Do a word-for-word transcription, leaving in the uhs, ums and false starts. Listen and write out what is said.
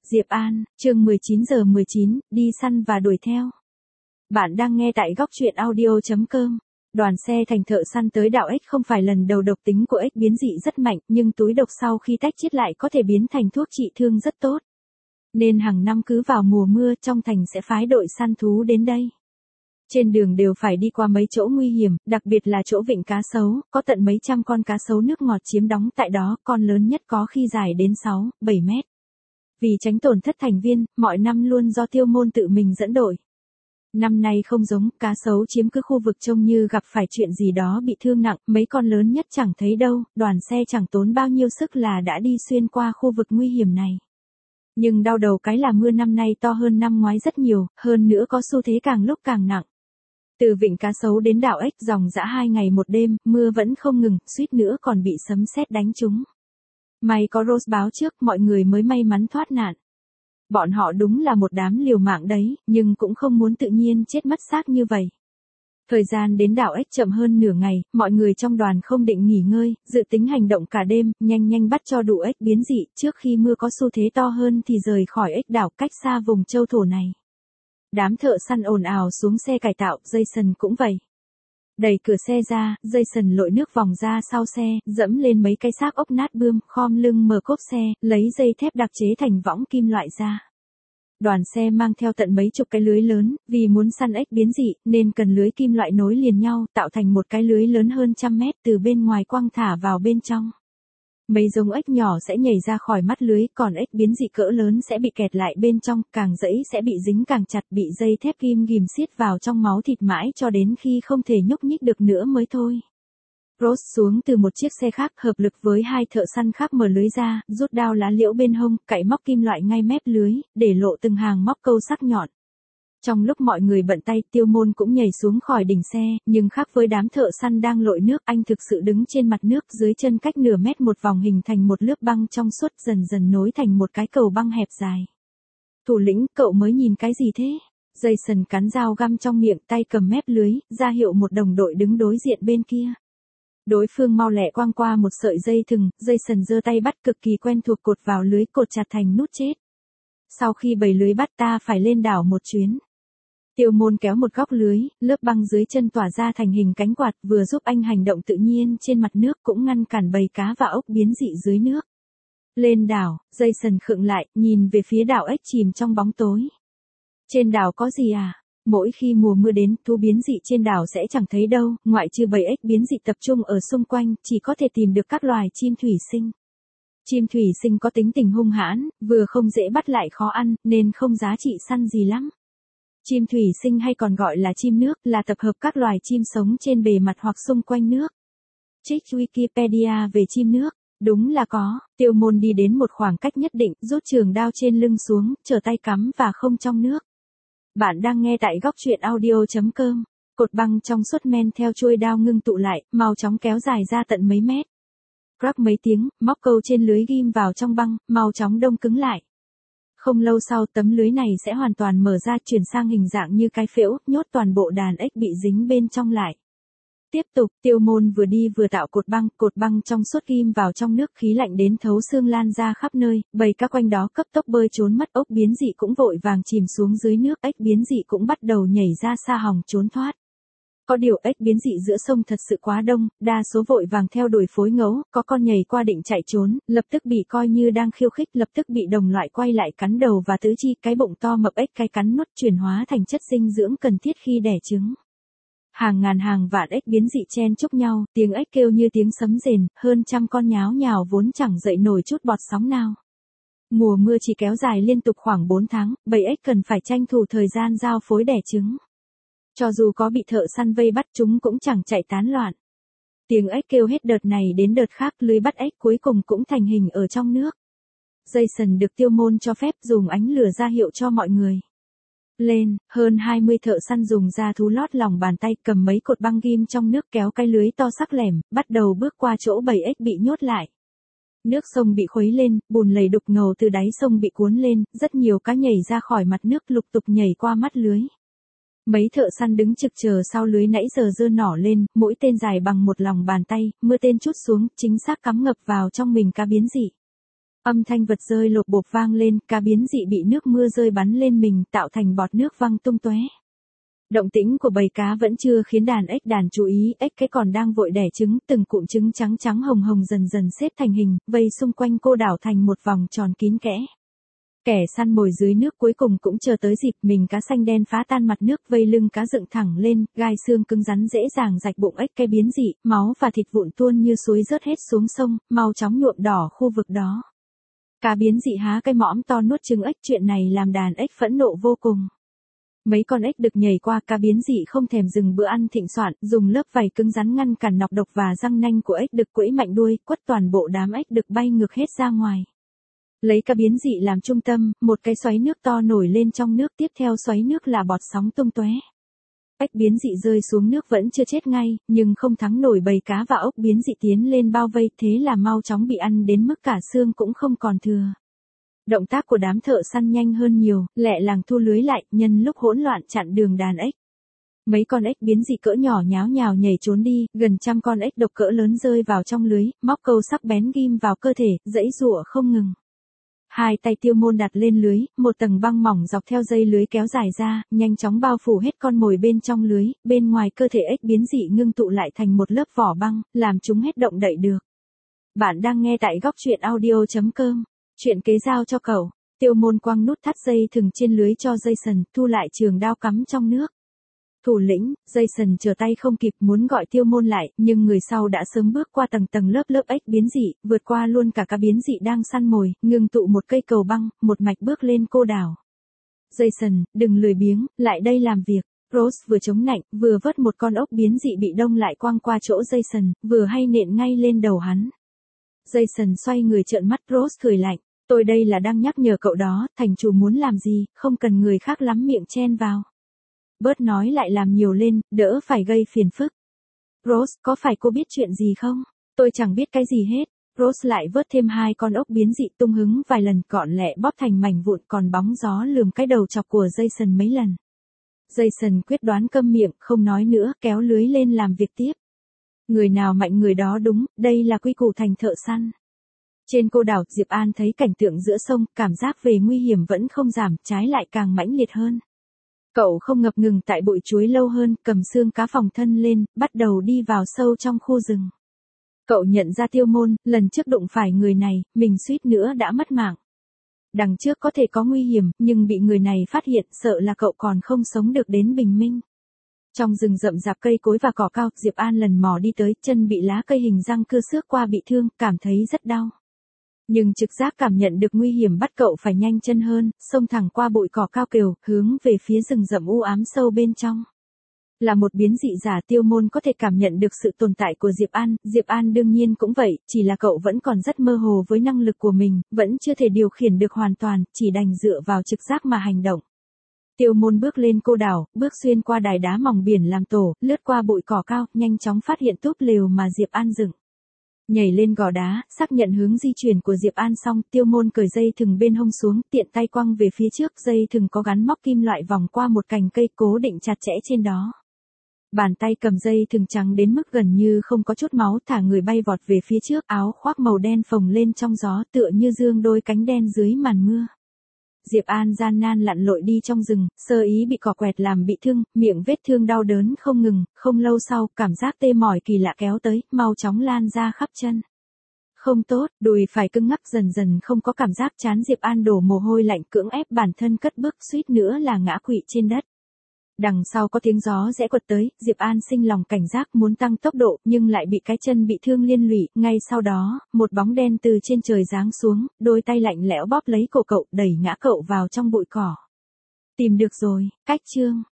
Diệp An, chương mười chín giờ mười chín, đi săn và đuổi theo. Bạn đang nghe tại góc truyện audio chấm com. Đoàn xe thành thợ săn tới đảo ếch không phải lần đầu. Độc tính của ếch biến dị rất mạnh, nhưng túi độc sau khi tách chiết lại có thể biến thành thuốc trị thương rất tốt. Nên hàng năm cứ vào mùa mưa trong thành sẽ phái đội săn thú đến đây. Trên đường đều phải đi qua mấy chỗ nguy hiểm, đặc biệt là chỗ vịnh cá sấu, có tận mấy trăm con cá sấu nước ngọt chiếm đóng tại đó, con lớn nhất có khi dài đến sáu, bảy mét. Vì tránh tổn thất thành viên, mọi năm luôn do Tiêu Môn tự mình dẫn đội. Năm nay không giống, cá sấu chiếm cứ khu vực trông như gặp phải chuyện gì đó bị thương nặng, mấy con lớn nhất chẳng thấy đâu, đoàn xe chẳng tốn bao nhiêu sức là đã đi xuyên qua khu vực nguy hiểm này. Nhưng đau đầu cái là mưa năm nay to hơn năm ngoái rất nhiều, hơn nữa có xu thế càng lúc càng nặng. Từ vịnh cá sấu đến đảo ếch dòng dã hai ngày một đêm, mưa vẫn không ngừng, suýt nữa còn bị sấm sét đánh trúng. May có Rose báo trước, mọi người mới may mắn thoát nạn. Bọn họ đúng là một đám liều mạng đấy, nhưng cũng không muốn tự nhiên chết mất xác như vậy. Thời gian đến đảo ếch chậm hơn nửa ngày, mọi người trong đoàn không định nghỉ ngơi, dự tính hành động cả đêm, nhanh nhanh bắt cho đủ ếch biến dị, trước khi mưa có xu thế to hơn thì rời khỏi ếch đảo cách xa vùng châu thổ này. Đám thợ săn ồn ào xuống xe cải tạo, Jason cũng vậy. Đẩy cửa xe ra, Jason lội nước vòng ra sau xe, dẫm lên mấy cái xác ốc nát bươm, khom lưng mở cốp xe, lấy dây thép đặc chế thành võng kim loại ra. Đoàn xe mang theo tận mấy chục cái lưới lớn, vì muốn săn ếch biến dị, nên cần lưới kim loại nối liền nhau, tạo thành một cái lưới lớn hơn trăm mét từ bên ngoài quăng thả vào bên trong. Mấy giống ếch nhỏ sẽ nhảy ra khỏi mắt lưới, còn ếch biến dị cỡ lớn sẽ bị kẹt lại bên trong, càng dẫy sẽ bị dính càng chặt, bị dây thép kim ghìm siết vào trong máu thịt mãi cho đến khi không thể nhúc nhích được nữa mới thôi. Rose xuống từ một chiếc xe khác, hợp lực với hai thợ săn khác mở lưới ra, rút đao lá liễu bên hông, cạy móc kim loại ngay mép lưới, để lộ từng hàng móc câu sắc nhọn. Trong lúc mọi người bận tay, Tiêu Môn cũng nhảy xuống khỏi đỉnh xe, nhưng khác với đám thợ săn đang lội nước, anh thực sự đứng trên mặt nước, dưới chân cách nửa mét một vòng hình thành một lớp băng trong suốt, dần dần nối thành một cái cầu băng hẹp dài. Thủ lĩnh, cậu mới nhìn cái gì thế? Jason cắn dao găm trong miệng, tay cầm mép lưới, ra hiệu một đồng đội đứng đối diện bên kia. Đối phương mau lẹ quăng qua một sợi dây thừng, Jason giơ tay bắt cực kỳ quen thuộc, cột vào lưới, cột chặt thành nút chết. Sau khi bầy lưới bắt, ta phải lên đảo một chuyến. Tiêu Môn kéo một góc lưới, lớp băng dưới chân tỏa ra thành hình cánh quạt, vừa giúp anh hành động tự nhiên trên mặt nước, cũng ngăn cản bầy cá và ốc biến dị dưới nước. Lên đảo, Jason khựng lại, nhìn về phía đảo ếch chìm trong bóng tối. Trên đảo có gì à? Mỗi khi mùa mưa đến, thú biến dị trên đảo sẽ chẳng thấy đâu, ngoại trừ bầy ếch biến dị tập trung ở xung quanh, chỉ có thể tìm được các loài chim thủy sinh. Chim thủy sinh có tính tình hung hãn, vừa không dễ bắt lại khó ăn, nên không giá trị săn gì lắm. Chim thủy sinh hay còn gọi là chim nước, là tập hợp các loài chim sống trên bề mặt hoặc xung quanh nước. Trích Wikipedia về chim nước, đúng là có. Tiêu Môn đi đến một khoảng cách nhất định, rút trường đao trên lưng xuống, trở tay cắm và không trong nước. Bạn đang nghe tại góc truyện audio chấm com. Cột băng trong suốt men theo chuôi đao ngưng tụ lại, mau chóng kéo dài ra tận mấy mét. Crack mấy tiếng, móc câu trên lưới ghim vào trong băng, mau chóng đông cứng lại. Không lâu sau, tấm lưới này sẽ hoàn toàn mở ra, chuyển sang hình dạng như cái phễu, nhốt toàn bộ đàn ếch bị dính bên trong lại. Tiếp tục, Tiêu Môn vừa đi vừa tạo cột băng, cột băng trong suốt ghim vào trong nước, khí lạnh đến thấu xương lan ra khắp nơi, bầy cá quanh đó cấp tốc bơi trốn mất, ốc biến dị cũng vội vàng chìm xuống dưới nước, ếch biến dị cũng bắt đầu nhảy ra xa hòng trốn thoát. Có điều ếch biến dị giữa sông thật sự quá đông, đa số vội vàng theo đuổi phối ngẫu, có con nhảy qua định chạy trốn, lập tức bị coi như đang khiêu khích, lập tức bị đồng loại quay lại cắn đầu và tứ chi, cái bụng to mập ếch cái cắn nuốt, chuyển hóa thành chất dinh dưỡng cần thiết khi đẻ trứng. Hàng ngàn hàng vạn ếch biến dị chen chúc nhau, tiếng ếch kêu như tiếng sấm rền, hơn trăm con nháo nhào vốn chẳng dậy nổi chút bọt sóng nào. Mùa mưa chỉ kéo dài liên tục khoảng bốn tháng, bầy ếch cần phải tranh thủ thời gian giao phối đẻ trứng. Cho dù có bị thợ săn vây bắt, chúng cũng chẳng chạy tán loạn. Tiếng ếch kêu hết đợt này đến đợt khác, lưới bắt ếch cuối cùng cũng thành hình ở trong nước. Jason được Tiêu Môn cho phép dùng ánh lửa ra hiệu cho mọi người. Lên, hơn hai mươi thợ săn dùng da thú lót lòng bàn tay, cầm mấy cột băng ghim trong nước, kéo cái lưới to sắc lẻm, bắt đầu bước qua chỗ bầy ếch bị nhốt lại. Nước sông bị khuấy lên, bùn lầy đục ngầu từ đáy sông bị cuốn lên, rất nhiều cá nhảy ra khỏi mặt nước, lục tục nhảy qua mắt lưới. Mấy thợ săn đứng trực chờ sau lưới nãy giờ giơ nỏ lên, mỗi tên dài bằng một lòng bàn tay, mưa tên trút xuống, chính xác cắm ngập vào trong mình cá biến dị. Âm thanh vật rơi lộp bộp vang lên, cá biến dị bị nước mưa rơi bắn lên mình, tạo thành bọt nước văng tung tóe. Động tĩnh của bầy cá vẫn chưa khiến đàn ếch đàn chú ý, ếch cái còn đang vội đẻ trứng, từng cụm trứng trắng trắng hồng hồng dần dần xếp thành hình, vây xung quanh cô đảo thành một vòng tròn kín kẽ. Kẻ săn mồi dưới nước cuối cùng cũng chờ tới dịp, mình cá xanh đen phá tan mặt nước, vây lưng cá dựng thẳng lên, gai xương cứng rắn dễ dàng rạch bụng ếch cái biến dị, máu và thịt vụn tuôn như suối rớt hết xuống sông, mau chóng nhuộm đỏ khu vực đó. Cá biến dị há cái mõm to nuốt trứng ếch, chuyện này làm đàn ếch phẫn nộ vô cùng. Mấy con ếch đực nhảy qua, cá biến dị không thèm dừng bữa ăn thịnh soạn, dùng lớp vảy cứng rắn ngăn cản nọc độc và răng nanh của ếch đực, quẫy mạnh đuôi, quất toàn bộ đám ếch đực bay ngược hết ra ngoài. Lấy cá biến dị làm trung tâm, một cái xoáy nước to nổi lên trong nước, tiếp theo xoáy nước là bọt sóng tung tóe. Ếch biến dị rơi xuống nước vẫn chưa chết ngay, nhưng không thắng nổi bầy cá và ốc biến dị tiến lên bao vây, thế là mau chóng bị ăn đến mức cả xương cũng không còn thừa. Động tác của đám thợ săn nhanh hơn nhiều, lẹ làng thu lưới lại, nhân lúc hỗn loạn chặn đường đàn ếch. Mấy con ếch biến dị cỡ nhỏ nháo nhào nhảy trốn đi, gần trăm con ếch độc cỡ lớn rơi vào trong lưới, móc câu sắc bén ghim vào cơ thể, giãy giụa không ngừng. Hai tay Tiêu Môn đặt lên lưới, một tầng băng mỏng dọc theo dây lưới kéo dài ra, nhanh chóng bao phủ hết con mồi bên trong lưới, bên ngoài cơ thể ếch biến dị ngưng tụ lại thành một lớp vỏ băng, làm chúng hết động đậy được. Bạn đang nghe tại góc truyện audio chấm com. Chuyện kế giao cho cậu. Tiêu Môn quăng nút thắt dây thừng trên lưới cho Jason, thu lại trường đao cắm trong nước. Thủ lĩnh, Jason trở tay không kịp muốn gọi Tiêu Môn lại, nhưng người sau đã sớm bước qua tầng tầng lớp lớp ếch biến dị, vượt qua luôn cả cá biến dị đang săn mồi, ngưng tụ một cây cầu băng, một mạch bước lên cô đảo. Jason, đừng lười biếng, lại đây làm việc. Rose vừa chống nạnh, vừa vớt một con ốc biến dị bị đông lại quăng qua chỗ Jason, vừa hay nện ngay lên đầu hắn. Jason xoay người trợn mắt, Rose cười lạnh. Tôi đây là đang nhắc nhở cậu đó, thành chủ muốn làm gì, không cần người khác lắm miệng chen vào. Bớt nói lại làm nhiều lên, đỡ phải gây phiền phức. Rose, có phải cô biết chuyện gì không? Tôi chẳng biết cái gì hết. Rose lại vớt thêm hai con ốc biến dị tung hứng vài lần, gọn lẹ bóp thành mảnh vụn, còn bóng gió lườm cái đầu chọc của Jason mấy lần. Jason quyết đoán câm miệng, không nói nữa, kéo lưới lên làm việc tiếp. Người nào mạnh người đó đúng, đây là quy củ thành thợ săn. Trên cô đảo, Diệp An thấy cảnh tượng giữa sông, cảm giác về nguy hiểm vẫn không giảm, trái lại càng mãnh liệt hơn. Cậu không ngập ngừng tại bụi chuối lâu hơn, cầm xương cá phòng thân lên, bắt đầu đi vào sâu trong khu rừng. Cậu nhận ra Tiêu Môn, lần trước đụng phải người này, mình suýt nữa đã mất mạng. Đằng trước có thể có nguy hiểm, nhưng bị người này phát hiện, sợ là cậu còn không sống được đến bình minh. Trong rừng rậm rạp cây cối và cỏ cao, Diệp An lần mò đi tới, chân bị lá cây hình răng cưa xước qua bị thương, cảm thấy rất đau. Nhưng trực giác cảm nhận được nguy hiểm bắt cậu phải nhanh chân hơn, xông thẳng qua bụi cỏ cao kiều, hướng về phía rừng rậm u ám sâu bên trong. Là một biến dị giả, Tiêu Môn có thể cảm nhận được sự tồn tại của Diệp An, Diệp An đương nhiên cũng vậy, chỉ là cậu vẫn còn rất mơ hồ với năng lực của mình, vẫn chưa thể điều khiển được hoàn toàn, chỉ đành dựa vào trực giác mà hành động. Tiêu Môn bước lên cô đảo, bước xuyên qua đài đá mỏng biển làm tổ, lướt qua bụi cỏ cao, nhanh chóng phát hiện túp lều mà Diệp An dựng. Nhảy lên gò đá, xác nhận hướng di chuyển của Diệp An xong, Tiêu Môn cởi dây thừng bên hông xuống, tiện tay quăng về phía trước, dây thừng có gắn móc kim loại vòng qua một cành cây cố định chặt chẽ trên đó. Bàn tay cầm dây thừng trắng đến mức gần như không có chút máu, thả người bay vọt về phía trước, áo khoác màu đen phồng lên trong gió, tựa như dương đôi cánh đen dưới màn mưa. Diệp An gian nan lặn lội đi trong rừng, sơ ý bị cỏ quẹt làm bị thương, miệng vết thương đau đớn không ngừng, không lâu sau, cảm giác tê mỏi kỳ lạ kéo tới, mau chóng lan ra khắp chân. Không tốt, đùi phải cứng ngắc dần dần không có cảm giác chán, Diệp An đổ mồ hôi lạnh, cưỡng ép bản thân cất bước, suýt nữa là ngã quỵ trên đất. Đằng sau có tiếng gió rẽ quật tới, Diệp An sinh lòng cảnh giác muốn tăng tốc độ, nhưng lại bị cái chân bị thương liên lụy, ngay sau đó, một bóng đen từ trên trời giáng xuống, đôi tay lạnh lẽo bóp lấy cổ cậu, đẩy ngã cậu vào trong bụi cỏ. Tìm được rồi, cách chương.